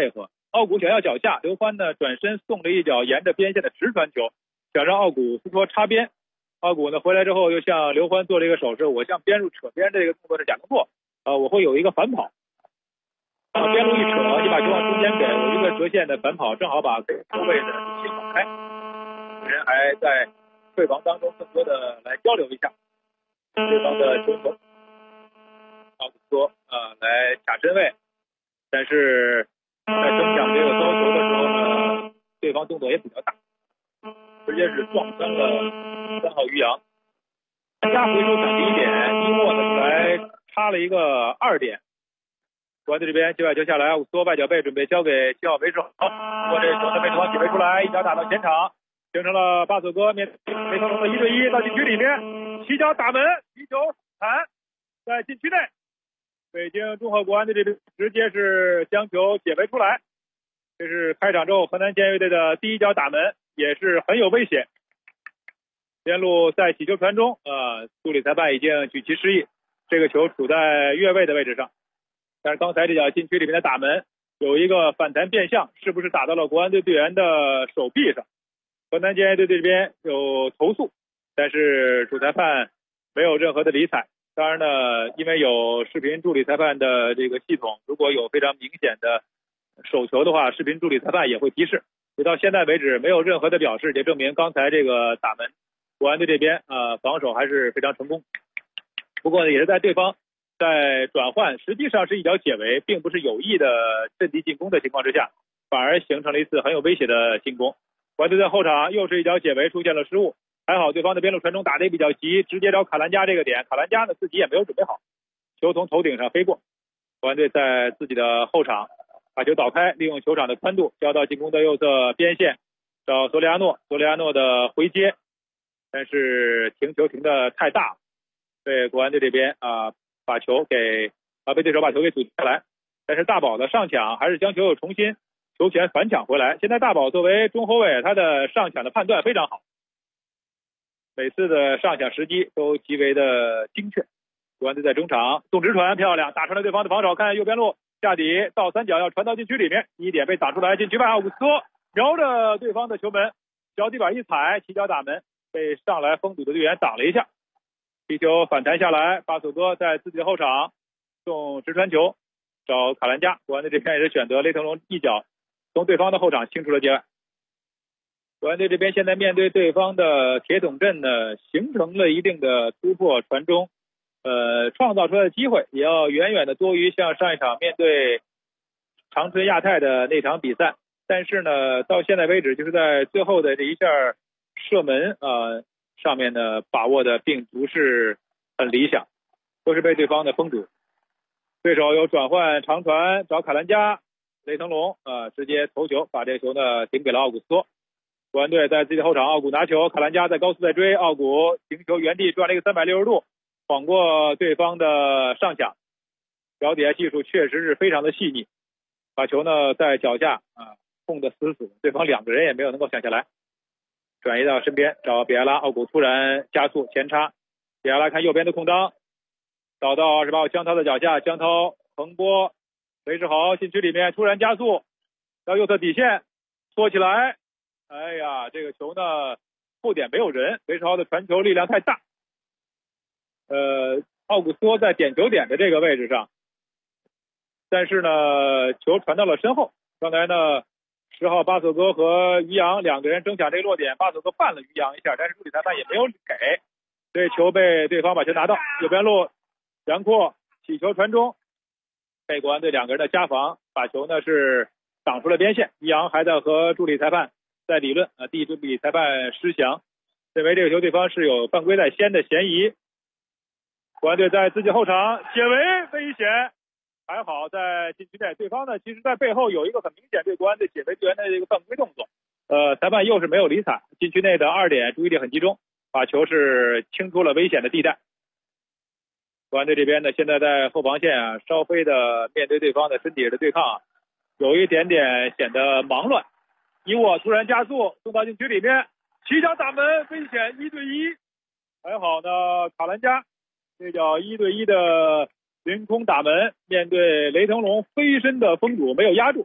奥古想要脚下，刘欢呢转身送了一脚沿着边线的直传球，想让奥古斯托插边。奥古呢回来之后又向刘欢做了一个手势，我向边路扯边这个动作是假动作，我会有一个反跑。边路一扯，你把球往中间给，我一个折线的反跑，正好把后卫的心跑开。人还在退防当中更多的来交流一下对方的球头。奥古斯托来卡身位，但是在争抢这个高球的时候呢，对方动作也比较大，直接是撞翻了3号于洋。加回收抢第1点，伊沃呢来插了一个2点。国安队这边接外球下来，奥古斯托外脚背准备交给7号梅世豪，我这球呢被对方挤围出来，一脚打到前场，形成了巴索戈面梅特龙的1对1到禁区里面，起脚打门，击球弹在禁区内。北京中赫国安队这边直接是将球解围出来，这是开场之后河南建业队的第1脚打门，也是很有危险。边路在起球传中，助理裁判已经举旗示意，这个球处在越位的位置上。但是刚才这脚禁区里面的打门有一个反弹变向，是不是打到了国安队队员的手臂上？河南建业队这边有投诉，但是主裁判没有任何的理睬。当然呢，因为有视频助理裁判的这个系统，如果有非常明显的手球的话，视频助理裁判也会提示。直到现在为止没有任何的表示，也证明刚才这个打门国安队这边防守还是非常成功。不过呢，也是在对方在转换实际上是一脚解围，并不是有意的阵地进攻的情况之下，反而形成了一次很有威胁的进攻。国安队在后场又是一脚解围出现了失误，还好对方的边路传中打得也比较急，直接找卡兰加这个点，卡兰加呢自己也没有准备好，球从头顶上飞过。国安队在自己的后场把球倒开，利用球场的宽度交到进攻的右侧边线，找索里亚诺的回接，但是停球停得太大，被国安队这边被对手把球给阻下来。但是大宝的上抢还是将球又重新球权反抢回来。现在大宝作为中后卫，他的上抢的判断非常好，每次的上抢时机都极为的精确。国安队在中场送直传漂亮，打穿了对方的防守，看右边路下底倒3脚要传到禁区里面，1点被打出来，禁区外奥古斯托瞄着对方的球门，脚底板一踩，起脚打门，被上来封堵的队员挡了一下，踢球反弹下来，巴索戈在自己的后场送直传球找卡兰加。国安队这边也是选择雷腾龙一脚从对方的后场清出了界外。国安队这边现在面对对方的铁桶阵呢，形成了一定的突破传中，创造出来的机会也要远远的多于像上一场面对长春亚泰的那场比赛。但是呢，到现在为止，就是在最后的这一下射门上面呢，把握的并不是很理想，都是被对方的封堵。对手有转换长传找卡兰加，雷腾龙直接头球把这个球呢顶给了奥古斯托。国安队在自己的后场，奥古拿球，卡兰加在高速在追，奥古停球原地转了一个360度，晃过对方的上抢，脚底下技术确实是非常的细腻，把球呢在脚下控得死死，对方2个人也没有能够抢下来。转移到身边找比埃拉，奥古突然加速前插，比埃拉看右边的空当，找到28号江涛的脚下，江涛横拨，韦世豪禁区里面突然加速到右侧底线缩起来，哎呀，这个球呢后点没有人，韦世豪的传球力量太大，奥古斯托在点球点的这个位置上，但是呢球传到了身后。刚才呢10号巴索戈和于洋2个人争抢这个落点，巴索戈绊了于洋一下，但是助理裁判也没有给，所以球被对方把球拿到右边路，杨阔起球传中，被国安队2个人的加防把球呢是挡出了边线。于洋还在和助理裁判在理论替助理裁判施降，认为这个球对方是有犯规在先的嫌疑。国安队在自己后场解围危险，还好在禁区内，对方呢其实在背后有一个很明显对国安队解围队员的这个犯规动作，裁判又是没有理睬，禁区内的2点注意力很集中，把球是清出了危险的地带。国安队这边呢现在在后防线稍微的面对对方的身体的对抗有一点点显得忙乱。伊沃突然加速送到禁区里面，起脚打门危险1对1，还好呢卡兰加这叫1对1的凌空打门，面对雷腾龙飞身的封堵没有压住，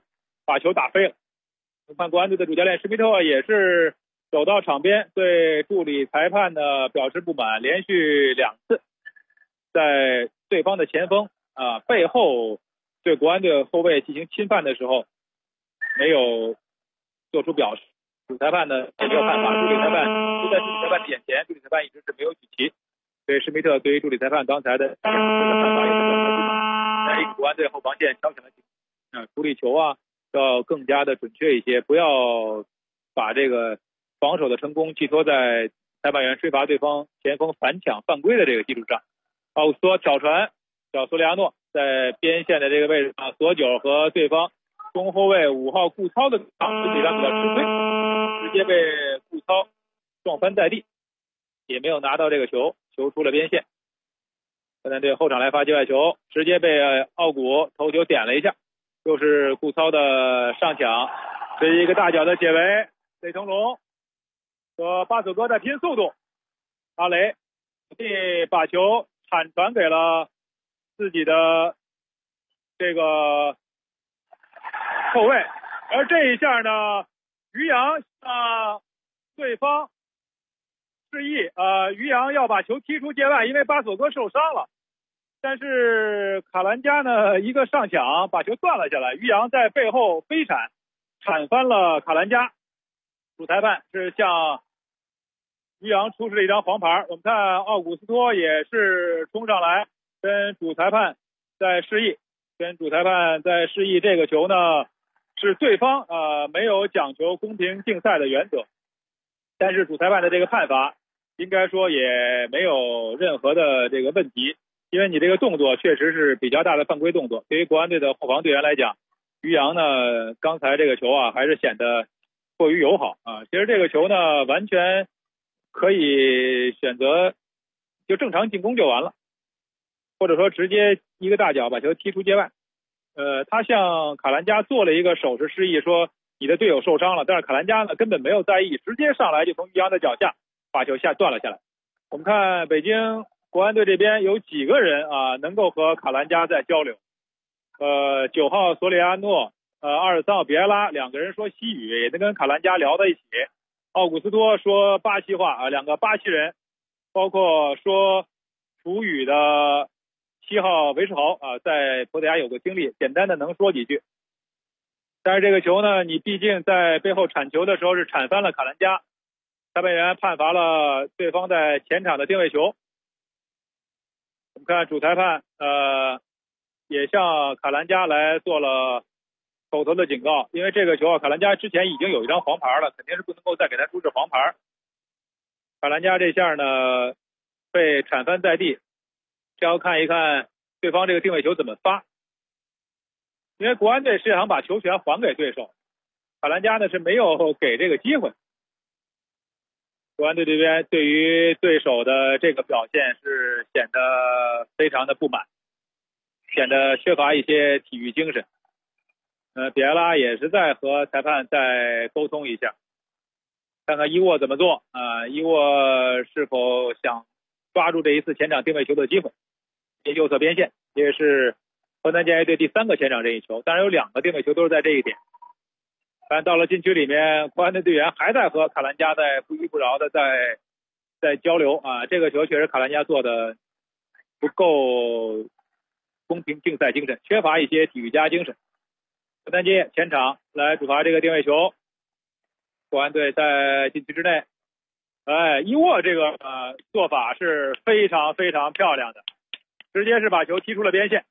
把球打飞了。我们看国安队的主教练施密特也是走到场边，对助理裁判呢表示不满，连续2次在对方的前锋背后对国安队后卫进行侵犯的时候没有做出表示。主裁判呢也没有办法，助理裁判就在助理裁判的眼前，助理裁判一直是没有举旗。所以施密特对于助理裁判刚才的判罚也是很不满，在国安队后防线敲响了警钟，处理球要更加的准确一些，不要把这个防守的成功寄托在裁判员吹罚对方前锋反抢犯规的这个基础上。奥斯托挑传，小索里亚诺在边线的这个位置上，索九和对方中后卫5号顾超的身体上比较吃亏，直接被顾超撞翻在地，也没有拿到这个球，球出了边线。河南队后场来发界外球，直接被奥古头球点了一下，又是顾超的上抢，这是一个大脚的解围，雷腾龙和巴索戈在拼速度，阿雷把球铲传给了自己的这个后卫，而这一下呢，于洋对方示意于洋要把球踢出界外，因为巴索戈受伤了。但是卡兰加呢一个上抢把球断了下来，于洋在背后飞铲翻了卡兰加，主裁判是向于洋出示了一张黄牌。我们看奥古斯托也是冲上来跟主裁判在示意，这个球呢是对方没有讲求公平竞赛的原则，但是主裁判的这个判罚应该说也没有任何的这个问题，因为你这个动作确实是比较大的犯规动作。对于国安队的后防队员来讲，于洋呢刚才这个球还是显得过于友好其实这个球呢完全可以选择就正常进攻就完了，或者说直接一个大脚把球踢出界外。他向卡兰加做了一个手势示意，说你的队友受伤了，但是卡兰加呢根本没有在意，直接上来就从于洋的脚下把球断了下来。我们看北京国安队这边有几个人能够和卡兰加在交流。9号索里亚诺23号比埃拉两个人说西语，也能跟卡兰加聊在一起。奥古斯托说巴西话两个巴西人，包括说楚语的7号维世豪在葡萄牙有个经历，简单的能说几句。但是这个球呢，你毕竟在背后铲球的时候是铲翻了卡兰加，裁判员判罚了对方在前场的定位球。我们看主裁判也向卡兰加来做了口头的警告，因为这个球卡兰加之前已经有一张黄牌了，肯定是不能够再给他出示黄牌。卡兰加这下呢被铲翻在地，这要看一看对方这个定位球怎么发，因为国安队是想把球权还给对手，卡兰加呢是没有给这个机会。国安队这边对于对手的这个表现是显得非常的不满，显得缺乏一些体育精神。比埃拉也是在和裁判再沟通一下，看看伊沃怎么做伊沃是否想抓住这一次前场定位球的机会。右侧边线也是河南建业队第3个前场任意球，当然有2个定位球都是在这一点。但到了禁区里面，国安队队员还在和卡兰加在不依不饶的在交流这个球确实卡兰加做的不够公平竞赛精神，缺乏一些体育家精神。河南建业前场来主罚这个定位球，国安队在禁区之内，伊沃这个做法是非常非常漂亮的，直接是把球踢出了边线。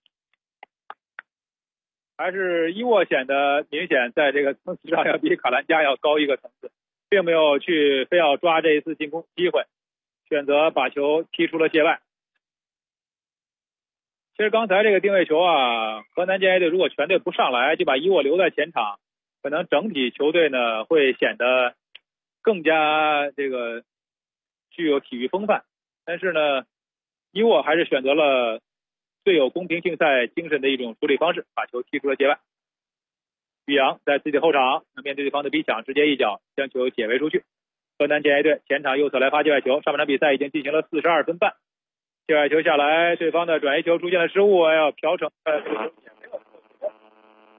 还是伊沃显得明显在这个层次上要比卡兰加要高一个层次，并没有去非要抓这一次进攻机会，选择把球踢出了界外。其实刚才这个定位球河南建业队如果全队不上来就把伊沃留在前场，可能整体球队呢会显得更加这个具有体育风范。但是呢，伊沃还是选择了最有公平竞赛精神的一种处理方式，把球踢出了界外。于洋在自己的后场面对对方的逼抢，直接一脚将球解围出去。河南建业队前场右侧来发界外球，上半场比赛已经进行了42分半，界外球下来，对方的转移球出现了失误，要调整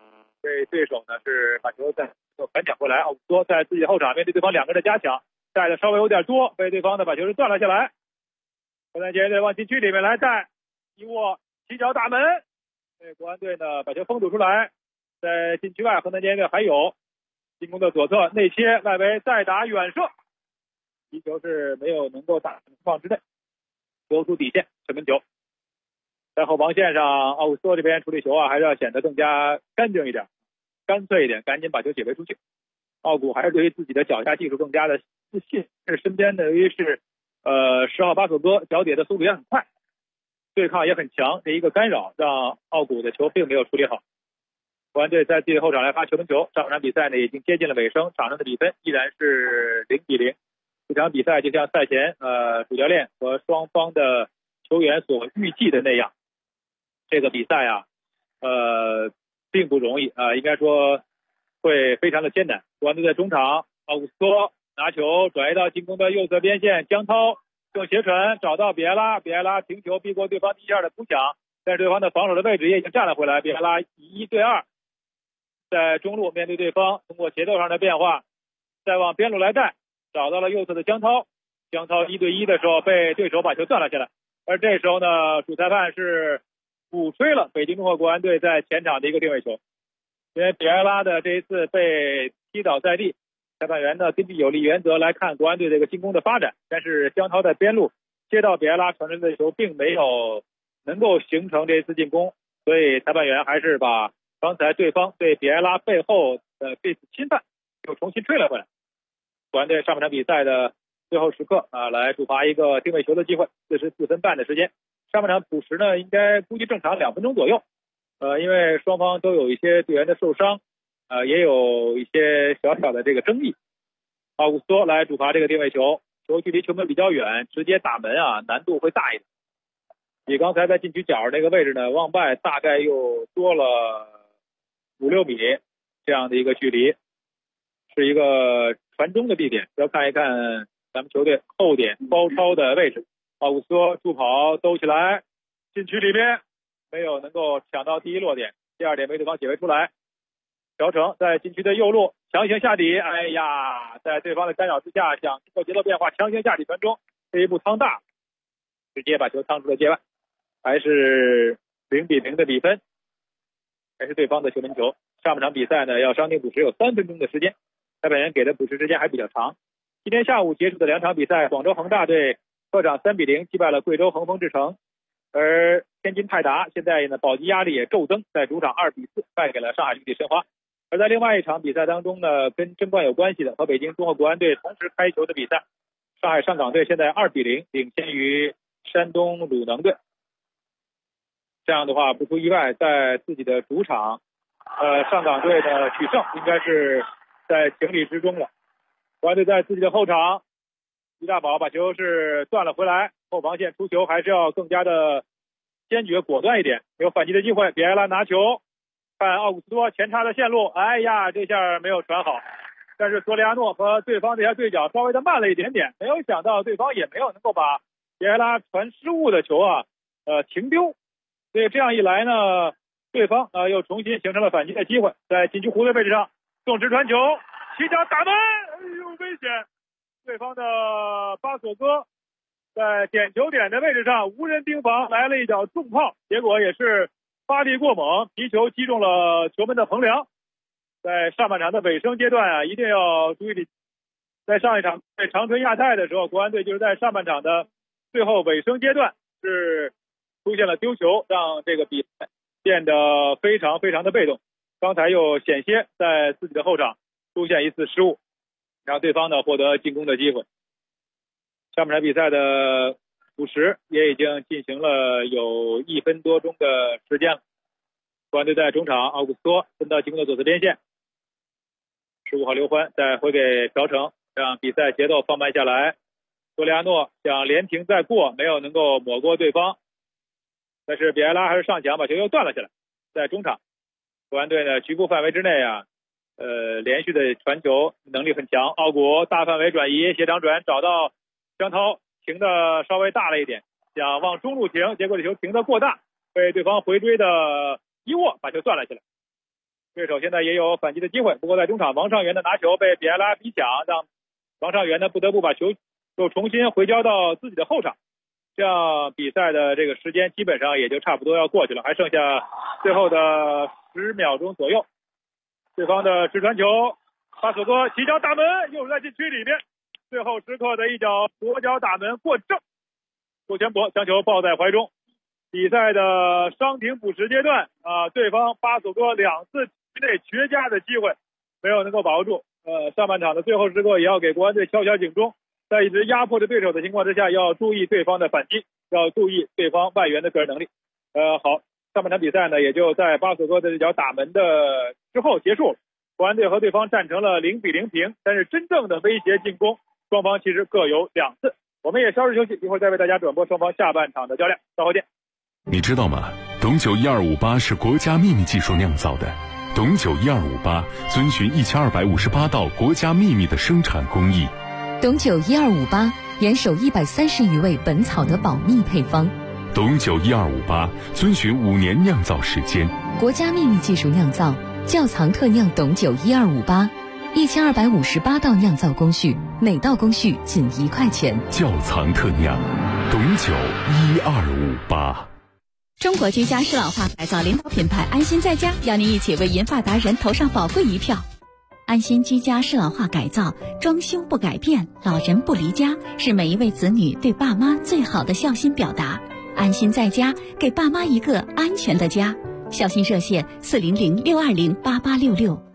被对手呢是把球再反抢回来。奥古斯托在自己的后场面对对方两个人的加强，带的稍微有点多，被对方的把球是断了下来。河南建业队往禁区里面来带，一握起脚打门，被国安队呢把球封堵出来。在禁区外，河南建业队还有进攻的左侧内切，外围再打远射，击球是没有能够打情况之内，球出底线，射门球。在后防线上，奥古斯托这边处理球还是要显得更加干净一点，干脆一点，赶紧把球解围出去。奥古还是对于自己的脚下技术更加的自信，是身边的由于是10号巴索戈脚底的速度也很快，对抗也很强，这一个干扰让奥古的球并没有处理好。国安队在自己的后场来发球门球，上场比赛呢已经接近了尾声，场上的比分依然是0-0。这场比赛就像赛前主教练和双方的球员所预计的那样，这个比赛啊并不容易应该说会非常的艰难。国安队在中场，奥古斯托拿球转移到进攻的右侧边线，江涛用斜传找到比埃拉，比埃拉停球逼过对方第一下的扑抢，但是对方的防守的位置也已经站了回来，比埃拉1对2，在中路面对对方，通过节奏上的变化再往边路来带，找到了右侧的江涛，江涛1对1的时候被对手把球断了下来，而这时候呢主裁判是鼓吹了北京中赫国安队在前场的一个定位球，因为比埃拉的这一次被踢倒在地，裁判员呢根据有利原则来看国安队这个进攻的发展，但是江涛在边路接到比埃拉传出的球并没有能够形成这一次进攻，所以裁判员还是把刚才对方对比埃拉背后的这次侵犯又重新吹了回来。国安队上半场比赛的最后时刻来主罚一个定位球的机会，44分半的时间。上半场补时呢应该估计正常2分钟左右，因为双方都有一些队员的受伤，也有一些小小的这个争议。奥古斯托来主罚这个定位球，球距离球门比较远，直接打门难度会大一点，比刚才在禁区角那个位置呢往外大概又多了5-6米这样的一个距离，是一个传中的地点，要看一看咱们球队后点包抄的位置。奥古斯托助跑兜起来，禁区里边没有能够抢到第一落点，第二点被对方解围出来。朴成在禁区的右路强行下底，在对方的干扰之下想通过节奏变化强行下底传中，这一步趟大，直接把球趟出了界外，还是0-0的比分，还是对方的球门球。上半场比赛呢要伤停补时有3分钟的时间，裁判员给的补时时间还比较长。今天下午结束的2场比赛，广州恒大队客场3-0击败了贵州恒丰智诚，而天津泰达现在呢保级压力也骤增，在主场2-4败给了上海绿地申花。而在另外一场比赛当中呢，跟争冠有关系的和北京中赫国安队同时开球的比赛，上海上港队现在2-0领先于山东鲁能队。这样的话不出意外，在自己的主场上港队的取胜应该是在情理之中了。国安队在自己的后场，于大宝把球是断了回来，后防线出球还是要更加的坚决果断一点，有反击的机会，比埃拉拿球看奥古斯托前插的线路，这下没有传好，但是索里亚诺和对方这些对角稍微的慢了一点点，没有想到对方也没有能够把比埃拉传失误的球停丢，所以这样一来呢，对方又重新形成了反击的机会，在禁区弧的位置上纵直传球，起脚打门，危险！对方的巴索戈在点球点的位置上无人盯防，来了一脚重炮，结果也是发力过猛，皮球击中了球门的横梁。在上半场的尾声阶段一定要注意，在上一场在长春亚泰的时候，国安队就是在上半场的最后尾声阶段是出现了丢球，让这个比赛变得非常非常的被动。刚才又险些在自己的后场出现一次失误，让对方呢获得进攻的机会。上半场比赛的补时也已经进行了有1分多钟的时间了。国安队在中场，奥古斯托分到进攻的左侧边线，15号刘欢再回给朴成，让比赛节奏放慢下来。索里亚诺想连停再过，没有能够抹过对方，但是比埃拉还是上抢把球又断了下来。在中场，国安队呢局部范围之内连续的传球能力很强，奥古大范围转移斜长转找到江涛，停的稍微大了一点，想往中路停，结果这球停的过大，被对方回追的一握把球断了下来。 对手现在也有反击的机会，不过在中场王上元的拿球被比埃拉逼抢，让王上元呢不得不把球又重新回交到自己的后场，这样比赛的这个时间基本上也就差不多要过去了，还剩下最后的10秒钟左右。对方的直传球，巴索戈起脚打门，又是在禁区里面，最后时刻的一脚左脚打门过正，左前博将球抱在怀中。比赛的伤停补时阶段对方巴索戈2次体内绝佳的机会没有能够把握住，上半场的最后时刻也要给国安队敲响警钟，在一直压迫着对手的情况之下，要注意对方的反击，要注意对方外援的个人能力。好，上半场比赛呢也就在巴索戈的这脚打门的之后结束了，国安队和对方战成了0-0平，但是真正的威胁进攻，双方其实各有2次。我们也稍事休息，一会儿再为大家转播双方下半场的较量，稍后见。 你知道吗？董酒1258是国家秘密技术酿造的。董酒1258遵循1258道国家秘密的生产工艺。 董酒1258严守130余味本草的保密配方。 董酒1258遵循5年酿造时间， 国家秘密技术酿造，窖藏特酿董酒1258，1258道酿造工序，每道工序仅1块钱。 窖藏特酿，董酒1258。 中国居家适老化改造领导品牌安心在家邀您一起为银发达人投上宝贵一票。安心居家适老化改造，装修不改变，老人不离家，是每一位子女对爸妈最好的孝心表达。安心在家，给爸妈一个安全的家。孝心热线400-620-8866。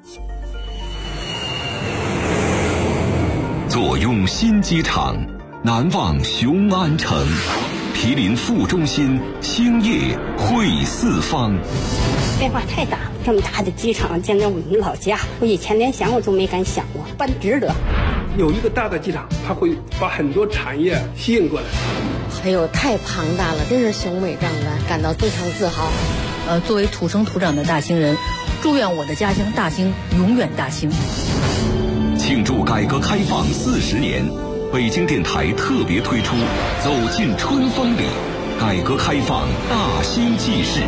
坐拥新机场，难忘雄安城。毗邻副中心，兴业汇四方。 变化太大了，这么大的机场建在我们老家，我以前连想我都没敢想过，办值得。 有一个大的机场，它会把很多产业吸引过来。 哎呦，太庞大了，真是雄伟壮观，感到非常自豪。 作为土生土长的大兴人，祝愿我的家乡大兴永远大兴。 庆祝改革开放40年。北京电台特别推出《走进春风里》，改革开放大兴纪事。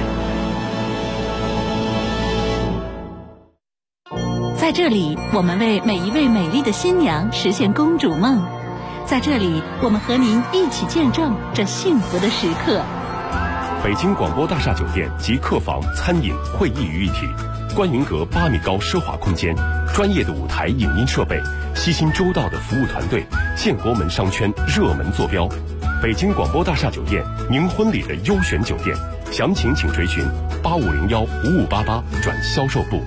在这里，我们为每一位美丽的新娘实现公主梦。在这里，我们和您一起见证这幸福的时刻。 北京广播大厦酒店集客房、餐饮、会议于一体，观云阁8米高奢华空间，专业的舞台影音设备，悉心周到的服务团队，建国门商圈热门坐标。北京广播大厦酒店，您婚礼的优选酒店，详情请垂询8501-5588转销售部。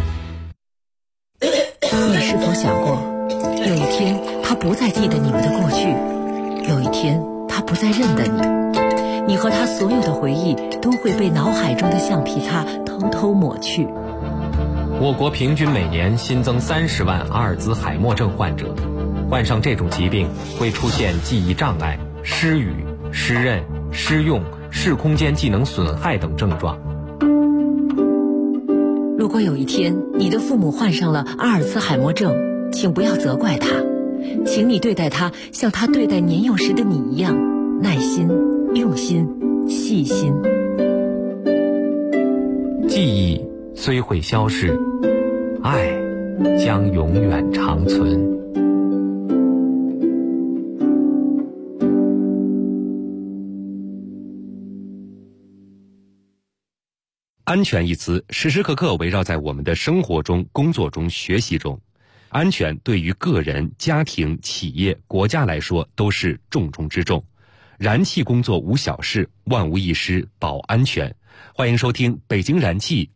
你是否想过，有一天他不再记得你们的过去，有一天他不再认得你，你和他所有的回忆都会被脑海中的橡皮擦偷偷抹去。 我国平均每年新增30万阿尔兹海默症患者，患上这种疾病会出现记忆障碍、失语、失认、失用、视空间技能损害等症状。 如果有一天你的父母患上了阿尔兹海默症，请不要责怪他，请你对待他像他对待年幼时的你一样，耐心、用心、细心。 记忆虽会消逝，爱将永远长存。 安全一词时时刻刻围绕在我们的生活中、工作中、学习中。安全对于个人、家庭、企业、国家来说都是重中之重。燃气工作无小事，万无一失保安全。欢迎收听北京燃气